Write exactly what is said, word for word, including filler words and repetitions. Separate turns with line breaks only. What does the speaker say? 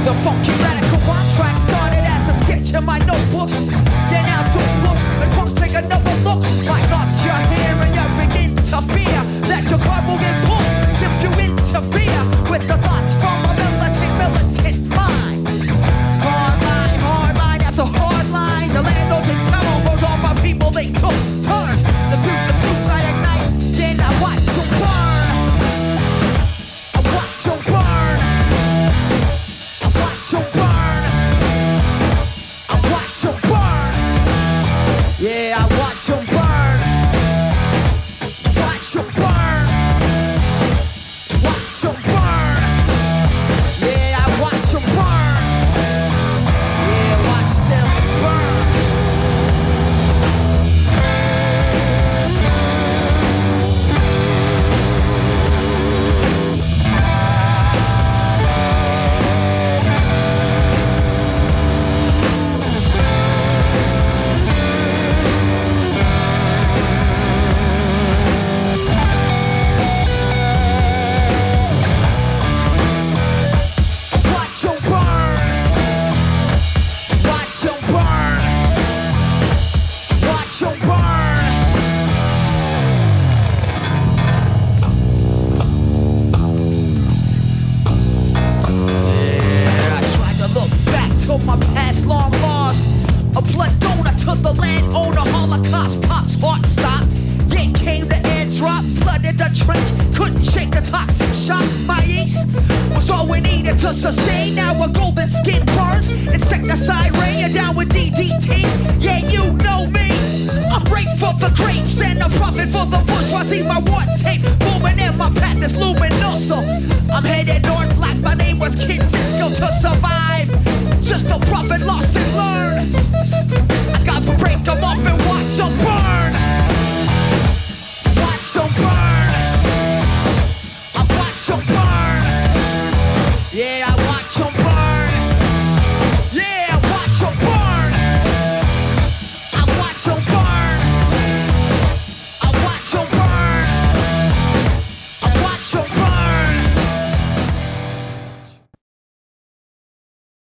The funky radical rhyme track started as a sketch in my notebook. Yeah, now don't look, the drums take another look. My thoughts you're here and you begin to fear that your car will get pulled if you interfere with the thoughts from a militant, militant mind. Hard line, hard line, that's a hard line. The landlords and chemicals, all my people, they took turns. The future suits I ignite, then I watch you burn. I watch you burn. I watch you burn. I watch you burn. Yeah, I watch you burn. Watch you burn. Watch you burn. Yeah, I watch you burn. Yeah, watch them burn. Watch you burn. Watch you burn. Watch you burn. Yeah, I tried to look back to my past long lost. A blood donor to the landowner, Holocaust pops, heart stopped. Then came the airdrop, flooded the trench, couldn't shake the toxic shock. My yeast was all we needed to sustain. Now a golden skin burns, insecticide rain, you're down with D D T. Yeah, you know me. I'm right for the grapes and a profit for the bourgeoisie. My war tape booming in my path is luminoso. I'm headed north like my name was Kid Cisco to survive. Just a profit, lost and learn.